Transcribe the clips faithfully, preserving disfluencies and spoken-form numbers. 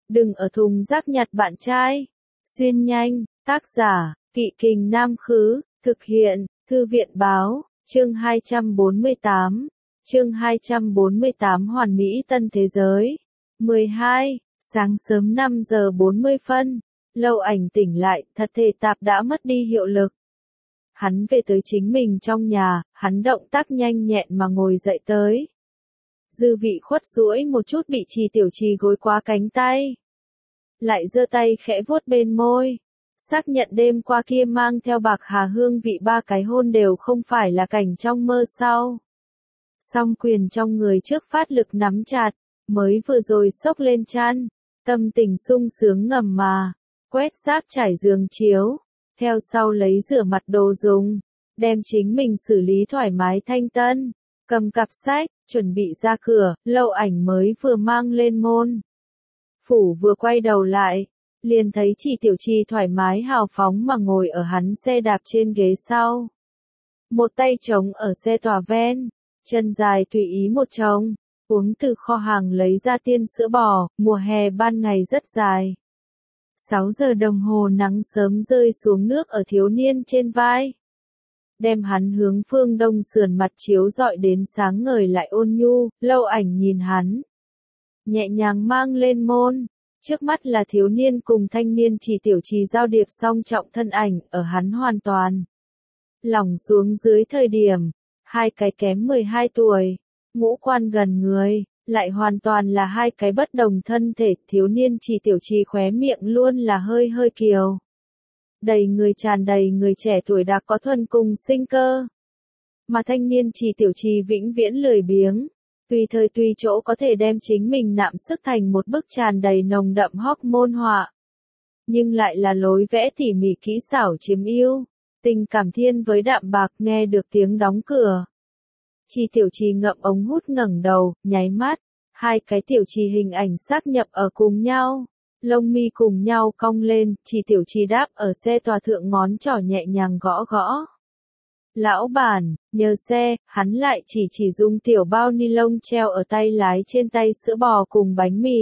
Đừng ở thùng rác nhặt bạn trai. Xuyên nhanh, tác giả, Kỵ Kình Nam Khứ, thực hiện, Thư viện Báo, chương hai trăm bốn mươi tám, chương hai trăm bốn mươi tám Hoàn Mỹ Tân Thế Giới. mười hai, sáng sớm năm giờ bốn mươi phân, Lâu Ảnh tỉnh lại, thật thể tạp đã mất đi hiệu lực. Hắn về tới chính mình trong nhà, hắn động tác nhanh nhẹn mà ngồi dậy tới. Dư vị khuất duỗi một chút bị Trì Tiểu Trì gối qua cánh tay. Lại giơ tay khẽ vuốt bên môi. Xác nhận đêm qua kia mang theo bạc hà hương vị ba cái hôn đều không phải là cảnh trong mơ sau. Song quyền trong người trước phát lực nắm chặt, mới vừa rồi xốc lên chăn, tâm tình sung sướng ngầm mà, quét rác trải giường chiếu, theo sau lấy rửa mặt đồ dùng, đem chính mình xử lý thoải mái thanh tân, cầm cặp sách, chuẩn bị ra cửa, Lâu Ảnh mới vừa mang lên môn. Phủ vừa quay đầu lại, liền thấy Trì Tiểu Trì thoải mái hào phóng mà ngồi ở hắn xe đạp trên ghế sau. Một tay trống ở xe tòa ven, chân dài tùy ý một trống, uống từ kho hàng lấy ra tiên sữa bò, mùa hè ban ngày rất dài. Sáu giờ đồng hồ nắng sớm rơi xuống nước ở thiếu niên trên vai. Đem hắn hướng phương đông sườn mặt chiếu rọi đến sáng ngời lại ôn nhu, Lâu Ảnh nhìn hắn. Nhẹ nhàng mang lên môn, trước mắt là thiếu niên cùng thanh niên Trì Tiểu Trì giao điệp song trọng thân ảnh ở hắn hoàn toàn. Lỏng xuống dưới thời điểm, hai cái kém mười hai tuổi, ngũ quan gần người, lại hoàn toàn là hai cái bất đồng thân thể, thiếu niên Trì Tiểu Trì khóe miệng luôn là hơi hơi kiều. Đầy người tràn đầy người trẻ tuổi đã có thuần cùng sinh cơ. Mà thanh niên Trì Tiểu Trì vĩnh viễn lười biếng, tùy thời tùy chỗ có thể đem chính mình nạm sức thành một bức tràn đầy nồng đậm hormone họa. Nhưng lại là lối vẽ tỉ mỉ kỹ xảo chiếm ưu, tình cảm thiên với đạm bạc. Nghe được tiếng đóng cửa, Trì Tiểu Trì ngậm ống hút ngẩng đầu, nháy mắt, hai cái Tiểu Trì hình ảnh xác nhập ở cùng nhau, lông mi cùng nhau cong lên, Trì Tiểu Trì đáp ở xe tòa thượng ngón trỏ nhẹ nhàng gõ gõ. Lão bản, nhờ xe, hắn lại chỉ chỉ dùng tiểu bao ni lông treo ở tay lái trên tay sữa bò cùng bánh mì.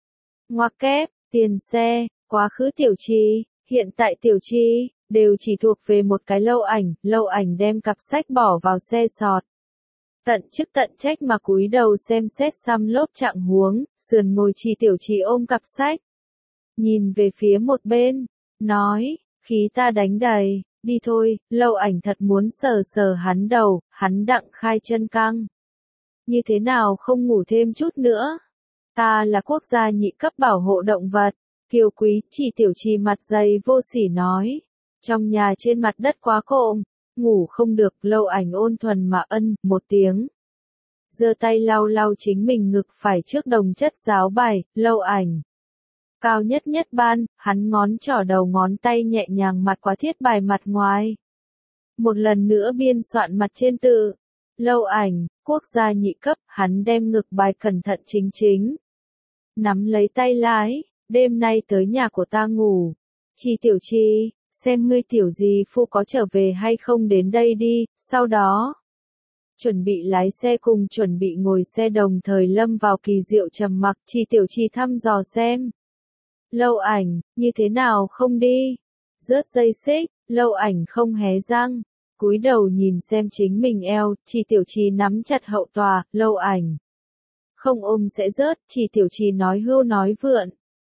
Ngoặc kép, tiền xe, quá khứ Tiểu Trì, hiện tại Tiểu Trì, đều chỉ thuộc về một cái Lâu Ảnh, Lâu Ảnh đem cặp sách bỏ vào xe sọt. Tận chức tận trách mà cúi đầu xem xét xăm lốp trạng huống, sườn ngồi Trì Tiểu Trì ôm cặp sách. Nhìn về phía một bên, nói, khí ta đánh đầy. Đi thôi, Lâu Ảnh thật muốn sờ sờ hắn đầu, hắn đặng khai chân căng. Như thế nào không ngủ thêm chút nữa? Ta là quốc gia nhị cấp bảo hộ động vật, kiều quý. Trì Tiểu Trì mặt dày vô sỉ nói. Trong nhà trên mặt đất quá cộm, ngủ không được. Lâu Ảnh ôn thuần mà ân, một tiếng. Giơ tay lau lau chính mình ngực phải trước đồng chất giáo bài, Lâu Ảnh. Cao nhất nhất ban, hắn ngón trỏ đầu ngón tay nhẹ nhàng mặt qua thiết bài mặt ngoài. Một lần nữa biên soạn mặt trên tự. Lâu Ảnh, quốc gia nhị cấp, hắn đem ngực bài cẩn thận chính chính. Nắm lấy tay lái, đêm nay tới nhà của ta ngủ. Trì Tiểu Trì, xem ngươi tiểu gì phu có trở về hay không đến đây đi, sau đó. Chuẩn bị lái xe cùng chuẩn bị ngồi xe đồng thời lâm vào kỳ diệu trầm mặc. Trì Tiểu Trì thăm dò xem. Lâu Ảnh, như thế nào không đi? Rớt dây xích, Lâu Ảnh không hé răng, cúi đầu nhìn xem chính mình eo, Trì Tiểu Trì nắm chặt hậu tòa, Lâu Ảnh. Không ôm sẽ rớt, Trì Tiểu Trì nói hưu nói vượn.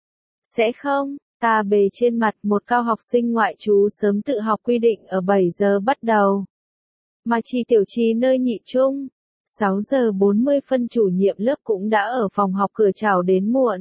Sẽ không, ta bề trên mặt. Một cao học sinh ngoại trú sớm tự học quy định ở bảy giờ bắt đầu. Mà Trì Tiểu Trì nơi nhị trung, sáu giờ bốn mươi phân chủ nhiệm lớp cũng đã ở phòng học cửa chào đến muộn.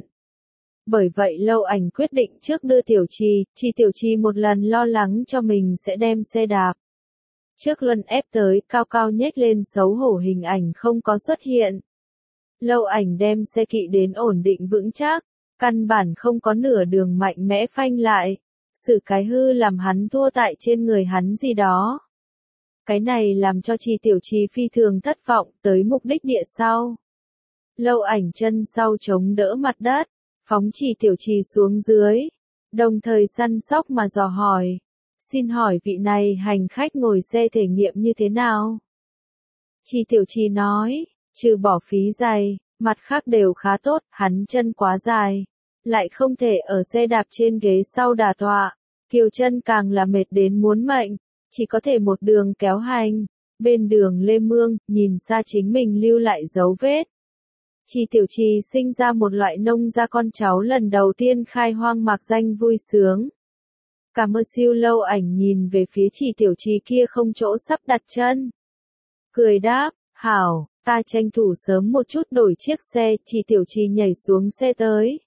Bởi vậy Lâu Ảnh quyết định trước đưa Tiểu Trì, Trì Tiểu Trì một lần lo lắng cho mình sẽ đem xe đạp. Trước luân ép tới, cao cao nhếch lên xấu hổ hình ảnh không có xuất hiện. Lâu Ảnh đem xe kỵ đến ổn định vững chắc, căn bản không có nửa đường mạnh mẽ phanh lại, xử cái hư làm hắn thua tại trên người hắn gì đó. Cái này làm cho Trì Tiểu Trì phi thường thất vọng, tới mục đích địa sau. Lâu Ảnh chân sau chống đỡ mặt đất. Phóng Trì Tiểu Trì xuống dưới, đồng thời săn sóc mà dò hỏi. Xin hỏi vị này hành khách ngồi xe thể nghiệm như thế nào? Trì Tiểu Trì nói, trừ bỏ phí giày, mặt khác đều khá tốt, hắn chân quá dài. lại không thể ở xe đạp trên ghế sau đả tọa. Kiều chân càng là mệt đến muốn mệnh, chỉ có thể một đường kéo hành. Bên đường Lê Mương, nhìn xa chính mình lưu lại dấu vết. Chi Tiểu Trì sinh ra một loại nông gia con cháu lần đầu tiên khai hoang mạc danh vui sướng. Cả Mơ Siêu Lâu Ảnh nhìn về phía Chi Tiểu Trì kia không chỗ sắp đặt chân. Cười đáp, hảo, ta tranh thủ sớm một chút đổi chiếc xe. Chi Tiểu Trì nhảy xuống xe tới.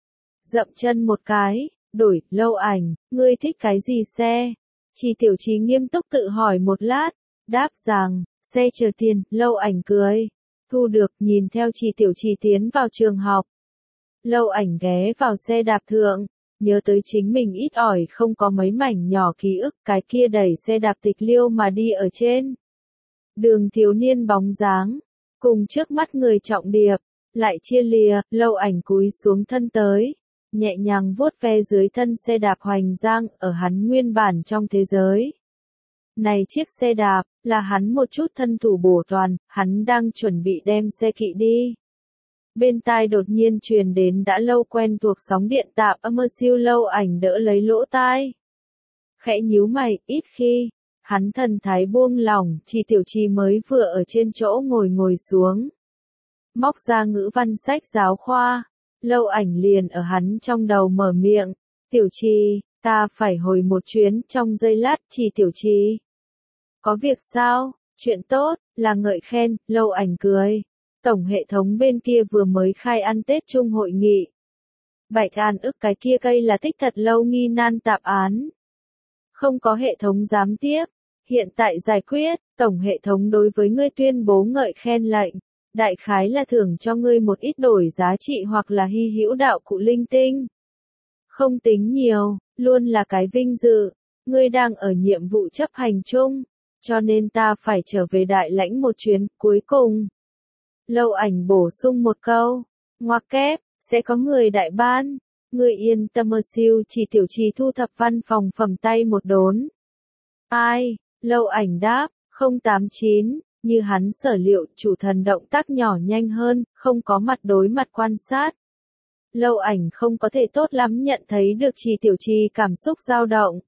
Dậm chân một cái, đổi, Lâu Ảnh, ngươi thích cái gì xe? Chi Tiểu Trì nghiêm túc tự hỏi một lát, đáp rằng, xe chờ tiền. Lâu Ảnh cười. Thu được, nhìn theo Chi Tiểu Trì tiến vào trường học. Lâu Ảnh ghé vào xe đạp thượng, nhớ tới chính mình ít ỏi không có mấy mảnh nhỏ ký ức, cái kia đẩy xe đạp tịch liêu mà đi ở trên đường thiếu niên bóng dáng, cùng trước mắt người trọng điệp, lại chia lìa. Lâu Ảnh cúi xuống thân tới, nhẹ nhàng vuốt ve dưới thân xe đạp hoành giang ở hắn nguyên bản trong thế giới. Này chiếc xe đạp, là hắn một chút thân thủ bổ toàn, hắn đang chuẩn bị đem xe kỵ đi. Bên tai đột nhiên truyền đến đã lâu quen thuộc sóng điện tạp âm. Mơ Siêu Lâu Ảnh đỡ lấy lỗ tai. Khẽ nhíu mày, ít khi, hắn thần thái buông lỏng. Chi Tiểu Trì mới vừa ở trên chỗ ngồi ngồi xuống. Móc ra ngữ văn sách giáo khoa. Lâu Ảnh liền ở hắn trong đầu mở miệng. Tiểu Trì, ta phải hồi một chuyến. Trong giây lát, Chi Tiểu Trì. Có việc sao? Chuyện tốt, là ngợi khen. Lâu Ảnh cười. Tổng hệ thống bên kia vừa mới khai ăn Tết chung hội nghị. Bạch An ức cái kia cây là tích thật lâu nghi nan tạp án. Không có hệ thống giám tiếp. Hiện tại giải quyết, tổng hệ thống đối với ngươi tuyên bố ngợi khen lệnh. Đại khái là thưởng cho ngươi một ít đổi giá trị hoặc là hy hữu đạo cụ linh tinh. Không tính nhiều, luôn là cái vinh dự. Ngươi đang ở nhiệm vụ chấp hành chung, cho nên ta phải trở về đại lãnh một chuyến. Cuối cùng, Lâu Ảnh bổ sung một câu, ngoặc kép, sẽ có người đại ban. Ngươi yên tâm. Mơ Siêu Chi Tiểu Trì thu thập văn phòng phẩm tay một đốn. Ai? Lâu Ảnh đáp, không tám chín, như hắn sở liệu, chủ thần động tác nhỏ nhanh hơn, không có mặt đối mặt quan sát. Lâu Ảnh không có thể tốt lắm nhận thấy được Chi Tiểu Trì cảm xúc dao động.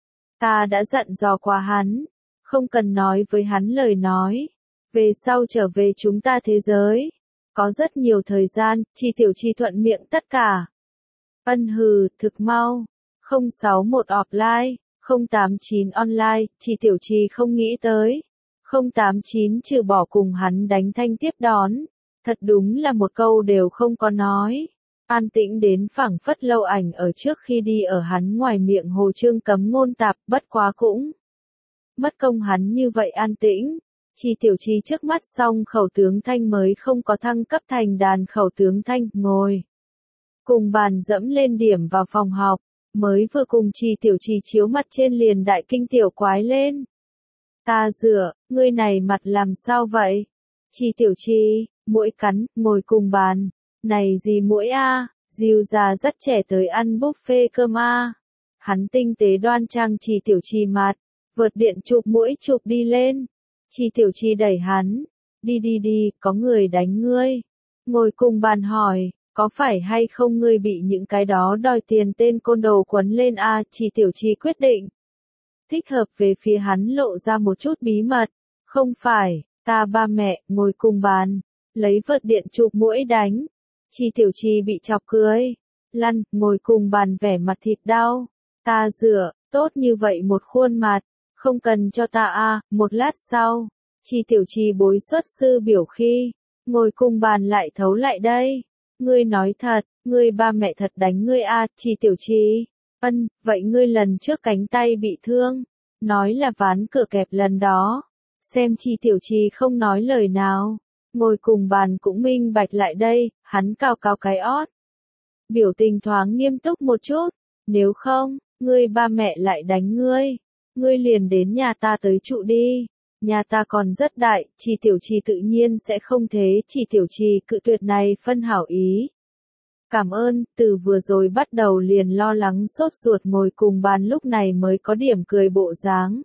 Ta đã dặn dò qua hắn, không cần nói với hắn lời nói. Về sau trở về chúng ta thế giới, có rất nhiều thời gian. Chi Tiểu Trì thuận miệng tất cả. Ân hừ, thực mau. không sáu một offline, không tám chín online. Chi Tiểu Trì không nghĩ tới. không tám chín trừ bỏ cùng hắn đánh thanh tiếp đón. Thật đúng là một câu đều không có nói. An tĩnh đến phảng phất. Lâu Ảnh ở trước khi đi ở hắn ngoài miệng hồ trương cấm ngôn tạp, bất quá cũng mất công hắn như vậy an tĩnh. Chi Tiểu Trì trước mắt xong khẩu tướng thanh mới không có thăng cấp thành đàn khẩu tướng thanh, ngồi cùng bàn dẫm lên điểm vào phòng học, mới vừa cùng Chi Tiểu Trì chiếu mặt trên liền đại kinh tiểu quái lên. Ta dựa, ngươi này mặt làm sao vậy? Chi Tiểu Trì, muỗi cắn, ngồi cùng bàn. Này gì muỗi a? Diêu già rất trẻ tới ăn buffet cơm a. Hắn tinh tế đoan trang Chi Tiểu Trì mặt, vợt điện chụp muỗi chụp đi lên. Chi Tiểu Trì đẩy hắn, đi đi đi, có người đánh ngươi. Ngồi cùng bàn hỏi, có phải hay không ngươi bị những cái đó đòi tiền tên côn đồ quấn lên a? À, Chi Tiểu Trì quyết định. Thích hợp về phía hắn lộ ra một chút bí mật. Không phải, ta ba mẹ, ngồi cùng bàn, lấy vợt điện chụp muỗi đánh. Chi Tiểu Trì bị chọc cười. Lăn, ngồi cùng bàn vẻ mặt thịt đau. Ta dựa, tốt như vậy một khuôn mặt. Không cần cho ta a. À, một lát sau, Chi Tiểu Trì bối xuất sư biểu khi, ngồi cùng bàn lại thấu lại đây. Ngươi nói thật, ngươi ba mẹ thật đánh ngươi a? À, Chi Tiểu Trì. Ân, vậy ngươi lần trước cánh tay bị thương, nói là ván cửa kẹp lần đó. Xem Chi Tiểu Trì không nói lời nào, ngồi cùng bàn cũng minh bạch lại đây, hắn cào cào cái ót. Biểu tình thoáng nghiêm túc một chút, nếu không, ngươi ba mẹ lại đánh ngươi. Ngươi liền đến nhà ta tới trụ đi. Nhà ta còn rất đại. Chi Tiểu Trì tự nhiên sẽ không thế. Chi Tiểu Trì cự tuyệt này phân hảo ý. Cảm ơn, từ vừa rồi bắt đầu liền lo lắng sốt ruột ngồi cùng bàn lúc này mới có điểm cười bộ dáng.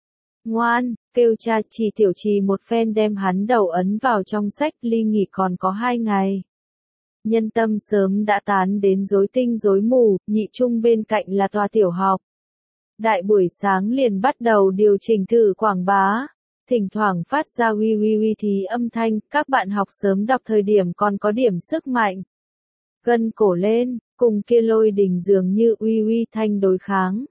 Ngoan, kêu cha. Chi Tiểu Trì một phen đem hắn đầu ấn vào trong sách. Ly nghỉ còn có hai ngày. nhân tâm sớm đã tán đến rối tinh rối mù, nhị trung bên cạnh là tòa tiểu học. Đại buổi sáng liền bắt đầu điều chỉnh thử quảng bá, thỉnh thoảng phát ra uy uy uy thí âm thanh, các bạn học sớm đọc thời điểm còn có điểm sức mạnh. Gân cổ lên, cùng kia lôi đình dường như uy uy thanh đối kháng.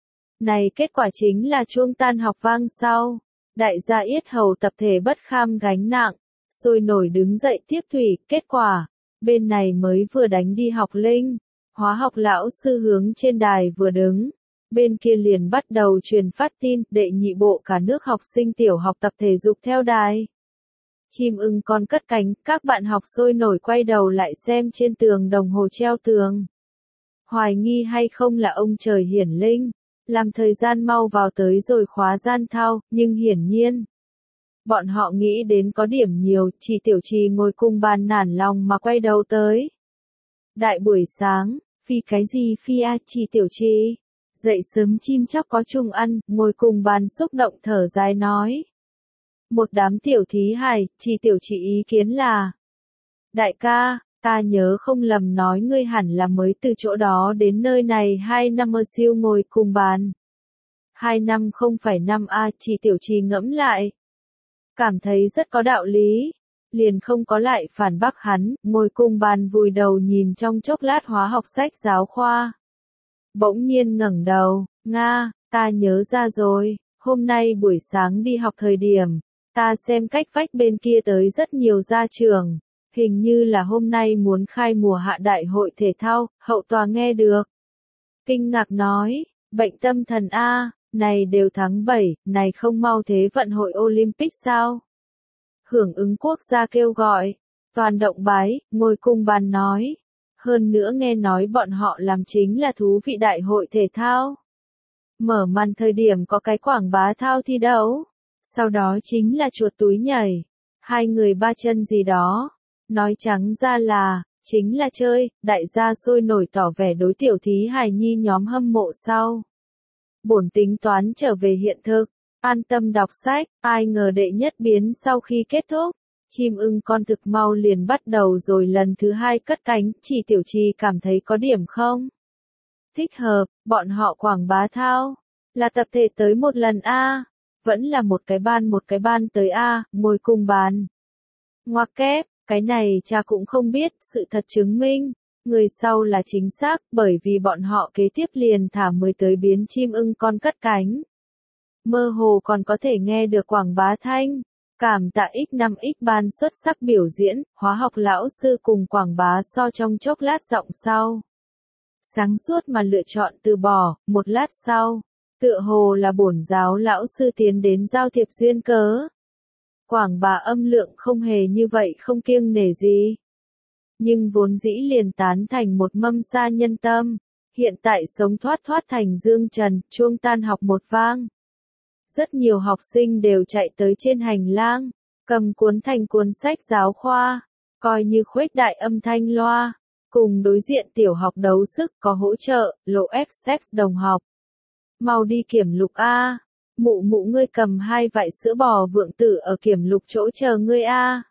Này kết quả chính là chuông tan học vang sau, đại gia yết hầu tập thể bất kham gánh nặng, sôi nổi đứng dậy tiếp thủy, kết quả, bên này mới vừa đánh đi học linh, hóa học lão sư hướng trên đài vừa đứng, bên kia liền bắt đầu truyền phát tin, đệ nhị bộ cả nước học sinh tiểu học tập thể dục theo đài. Chim ưng con cất cánh, các bạn học sôi nổi quay đầu lại xem trên tường đồng hồ treo tường. Hoài nghi hay không là ông trời hiển linh, làm thời gian mau vào tới rồi khóa gian thao, nhưng hiển nhiên. Bọn họ nghĩ đến có điểm nhiều, chỉ tiểu trì ngồi cùng bàn nản lòng mà quay đầu tới. Đại buổi sáng, phi cái gì phi a chỉ tiểu trì. Dậy sớm chim chóc có chung ăn, ngồi cùng bàn xúc động thở dài nói. Một đám tiểu thí hài, chỉ tiểu chỉ ý kiến là. Đại ca, ta nhớ không lầm nói ngươi hẳn là mới từ chỗ đó đến nơi này hai năm ở siêu ngồi cùng bàn. Hai năm không phải năm a chỉ tiểu trì ngẫm lại. Cảm thấy rất có đạo lý. Liền không có lại phản bác hắn, ngồi cùng bàn vùi đầu nhìn trong chốc lát hóa học sách giáo khoa. Bỗng nhiên ngẩng đầu, Nga, ta nhớ ra rồi, hôm nay buổi sáng đi học thời điểm, ta xem cách vách bên kia tới rất nhiều gia trưởng, hình như là hôm nay muốn khai mùa hạ đại hội thể thao, hậu tòa nghe được. Kinh ngạc nói, bệnh tâm thần A, này đều tháng bảy, này không mau thế vận hội Olympic sao? Hưởng ứng quốc gia kêu gọi, toàn động bái, ngồi cùng bàn nói. Hơn nữa nghe nói bọn họ làm chính là thú vị đại hội thể thao. Mở màn thời điểm có cái quảng bá thao thi đấu. Sau đó chính là chuột túi nhảy. Hai người ba chân gì đó. Nói trắng ra là, chính là chơi, đại gia sôi nổi tỏ vẻ đối tiểu thí hài nhi nhóm hâm mộ sau. Bổn tính toán trở về hiện thực, an tâm đọc sách, ai ngờ đệ nhất biến sau khi kết thúc. Chim ưng con thực mau liền bắt đầu rồi lần thứ hai cất cánh, chỉ tiểu trì cảm thấy có điểm không? Thích hợp, bọn họ quảng bá thao, là tập thể tới một lần A, vẫn là một cái ban một cái ban tới A, ngồi cùng bàn. Ngoặc kép, cái này cha cũng không biết, sự thật chứng minh, người sau là chính xác, bởi vì bọn họ kế tiếp liền thả mười tới biến chim ưng con cất cánh. Mơ hồ còn có thể nghe được quảng bá thanh. Cảm tạ x năm x ban xuất sắc biểu diễn, hóa học lão sư cùng quảng bá so trong chốc lát giọng sau. Sáng suốt mà lựa chọn từ bỏ, một lát sau, tựa hồ là bổn giáo lão sư tiến đến giao thiệp duyên cớ. Quảng bá âm lượng không hề như vậy không kiêng nể gì. Nhưng vốn dĩ liền tán thành một mâm sa nhân tâm, hiện tại sống thoát thoát thành dương trần, chuông tan học một vang. Rất nhiều học sinh đều chạy tới trên hành lang, cầm cuốn thành cuốn sách giáo khoa, coi như khuếch đại âm thanh loa, cùng đối diện tiểu học đấu sức có hỗ trợ, lộ X đồng học. Mau đi kiểm lục A, mụ mụ ngươi cầm hai vại sữa bò vượng tử ở kiểm lục chỗ chờ ngươi A.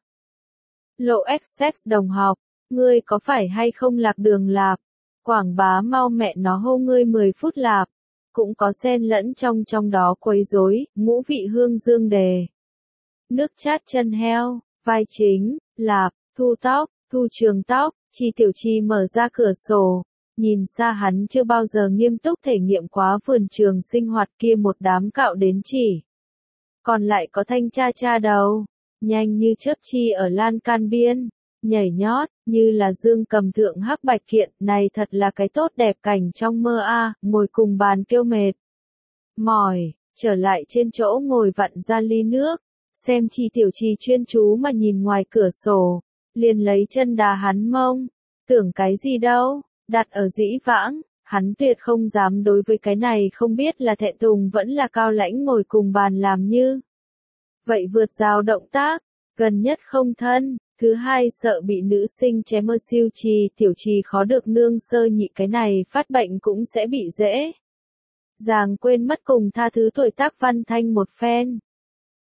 Lộ X đồng học, ngươi có phải hay không lạc đường lạp, quảng bá mau mẹ nó hô ngươi mười phút lạp. Cũng có xen lẫn trong trong đó quấy rối, ngũ vị hương dương đề. Nước chát chân heo, vai chính, lạp, thu tóc, thu trường tóc, Chi tiểu chi mở ra cửa sổ, nhìn xa hắn chưa bao giờ nghiêm túc thể nghiệm quá vườn trường sinh hoạt kia một đám cạo đến chỉ. Còn lại có thanh cha cha đầu, nhanh như chớp chi ở lan can biên, nhảy nhót, như là dương cầm thượng hắc bạch kiện, này thật là cái tốt đẹp cảnh trong mơ a, ngồi cùng bàn kêu mệt. Mỏi, trở lại trên chỗ ngồi vặn ra ly nước, xem Chi tiểu chi chuyên chú mà nhìn ngoài cửa sổ, liền lấy chân đá hắn mông, tưởng cái gì đâu, đặt ở dĩ vãng, hắn tuyệt không dám đối với cái này không biết là thẹn thùng vẫn là cao lãnh ngồi cùng bàn làm như. Vậy vượt rào động tác, gần nhất không thân. Thứ hai sợ bị nữ sinh chém mơ siêu trì, tiểu trì khó được nương sơ nhị cái này phát bệnh cũng sẽ bị dễ. Giàng quên mất cùng tha thứ tuổi tác văn thanh một phen.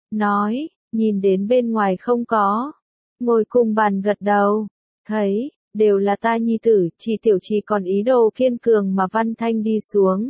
Nói, nhìn đến bên ngoài không có. Ngồi cùng bàn gật đầu. Thấy, đều là ta nhi tử, Trì Tiểu Trì còn ý đồ kiên cường mà văn thanh đi xuống.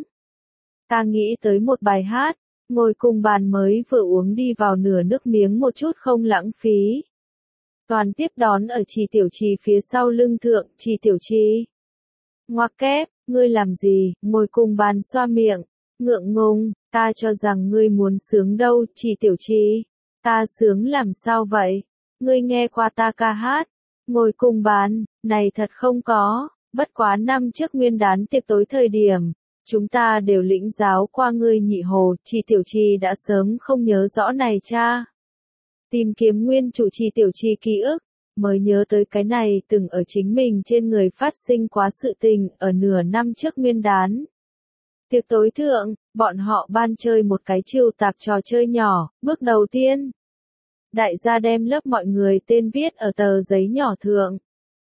Ta nghĩ tới một bài hát, ngồi cùng bàn mới vừa uống đi vào nửa nước miếng một chút không lãng phí. Toàn tiếp đón ở Trì Tiểu Trì phía sau lưng thượng, Trì Tiểu Trì. Ngoặc kép, ngươi làm gì, ngồi cùng bàn xoa miệng, ngượng ngùng, ta cho rằng ngươi muốn sướng đâu, Trì Tiểu Trì. Ta sướng làm sao vậy? Ngươi nghe qua ta ca hát, ngồi cùng bàn, này thật không có, bất quá năm trước nguyên đán tiệc tối thời điểm, chúng ta đều lĩnh giáo qua ngươi nhị hồ, Trì Tiểu Trì đã sớm không nhớ rõ này cha. Tìm kiếm nguyên chủ Trì Tiểu Trì ký ức, mới nhớ tới cái này từng ở chính mình trên người phát sinh quá sự tình ở nửa năm trước nguyên đán. Tiệc tối thượng, bọn họ ban chơi một cái chiêu tạp trò chơi nhỏ, bước đầu tiên. Đại gia đem lớp mọi người tên viết ở tờ giấy nhỏ thượng.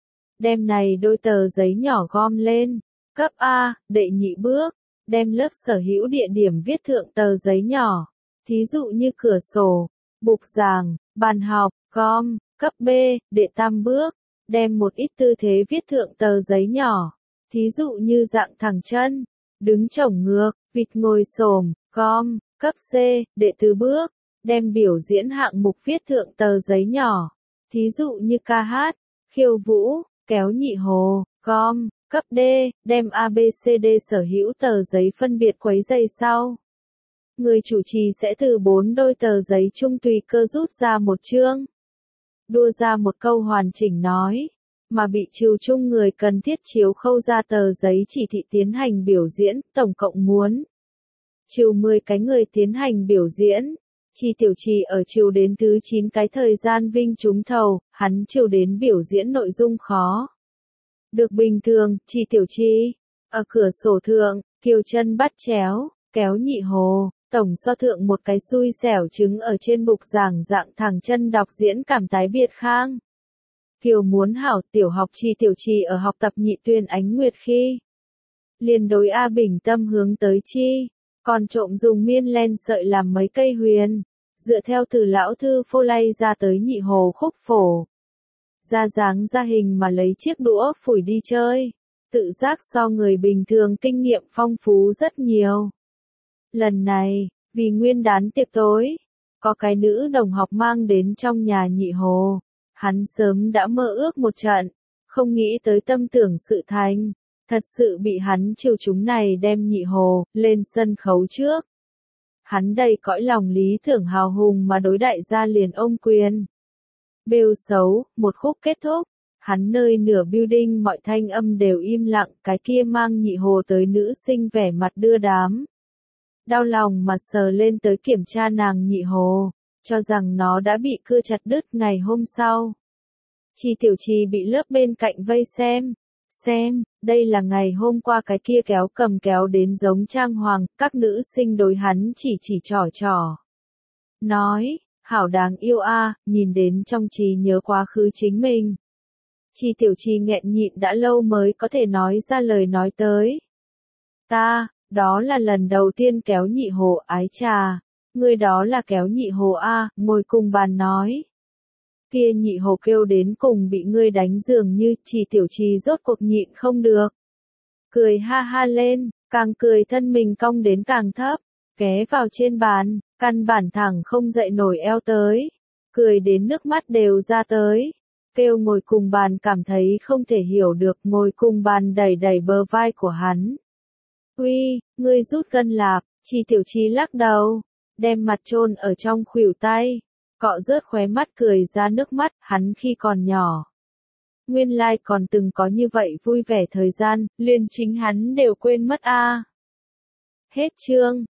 Đem này đôi tờ giấy nhỏ gom lên, cấp A, đệ nhị bước, đem lớp sở hữu địa điểm viết thượng tờ giấy nhỏ. Thí dụ như cửa sổ, bục giảng, bàn học, gom, cấp B, đệ tam bước, đem một ít tư thế viết thượng tờ giấy nhỏ. Thí dụ như dạng thẳng chân, đứng chổng ngược, vịt ngồi xổm, gom, cấp C, đệ tứ bước, đem biểu diễn hạng mục viết thượng tờ giấy nhỏ. Thí dụ như ca hát, khiêu vũ, kéo nhị hồ, gom, cấp D, đem A B C D sở hữu tờ giấy phân biệt quấy dày sau. Người chủ trì sẽ từ bốn đôi tờ giấy chung tùy cơ rút ra một chương. Đua ra một câu hoàn chỉnh nói, mà bị trừ chung người cần thiết chiếu khâu ra tờ giấy chỉ thị tiến hành biểu diễn, tổng cộng muốn trừ mười cái người tiến hành biểu diễn. Trì Tiểu Trì ở trừ đến thứ chín cái thời gian vinh trúng thầu, hắn trừ đến biểu diễn nội dung khó. Được bình thường, Trì Tiểu Trì, ở cửa sổ thượng, kiều chân bắt chéo, kéo nhị hồ, tổng so thượng một cái xui xẻo trứng ở trên bục giảng dạng thẳng chân đọc diễn cảm tái biệt khang. Kiều muốn hảo tiểu học Trì Tiểu Trì ở học tập nhị tuyên ánh nguyệt khi. Liền đối A bình tâm hướng tới chi, còn trộm dùng miên len sợi làm mấy cây huyền, dựa theo từ lão thư phô lay ra tới nhị hồ khúc phổ. Ra dáng ra hình mà lấy chiếc đũa phủi đi chơi, tự giác so người bình thường kinh nghiệm phong phú rất nhiều. Lần này, vì nguyên đán tiệc tối, có cái nữ đồng học mang đến trong nhà nhị hồ, hắn sớm đã mơ ước một trận, không nghĩ tới tâm tưởng sự thành, thật sự bị hắn chiều chúng này đem nhị hồ lên sân khấu trước. Hắn đầy cõi lòng lý tưởng hào hùng mà đối đại gia liền ôm quyền. Bêu xấu, một khúc kết thúc, hắn nơi nửa building mọi thanh âm đều im lặng, cái kia mang nhị hồ tới nữ sinh vẻ mặt đưa đám. Đau lòng mà sờ lên tới kiểm tra nàng nhị hồ, cho rằng nó đã bị cưa chặt đứt ngày hôm sau. Trì Tiểu Trì bị lớp bên cạnh vây xem, xem, đây là ngày hôm qua cái kia kéo cầm kéo đến giống trang hoàng, các nữ sinh đối hắn chỉ chỉ trỏ trỏ. Nói, hảo đáng yêu a, nhìn đến trong trí nhớ quá khứ chính mình. Trì Tiểu Trì nghẹn nhịn đã lâu mới có thể nói ra lời nói tới. Ta, đó là lần đầu tiên kéo nhị hồ, ái trà, ngươi đó là kéo nhị hồ a, ngồi cùng bàn nói. Kia nhị hồ kêu đến cùng bị ngươi đánh dường như, Trì Tiểu Trì rốt cuộc nhịn không được. Cười ha ha lên, càng cười thân mình cong đến càng thấp, ghé vào trên bàn, căn bản thẳng không dậy nổi eo tới, cười đến nước mắt đều ra tới. Kêu ngồi cùng bàn cảm thấy không thể hiểu được, ngồi cùng bàn đẩy đẩy bờ vai của hắn. Uy, ngươi rút gân lạp, Trì Tiểu Trì lắc đầu, đem mặt chôn ở trong khuỷu tay, cọ rớt khóe mắt cười ra nước mắt, hắn khi còn nhỏ. Nguyên lai like còn từng có như vậy vui vẻ thời gian, liền chính hắn đều quên mất a. À. Hết chương.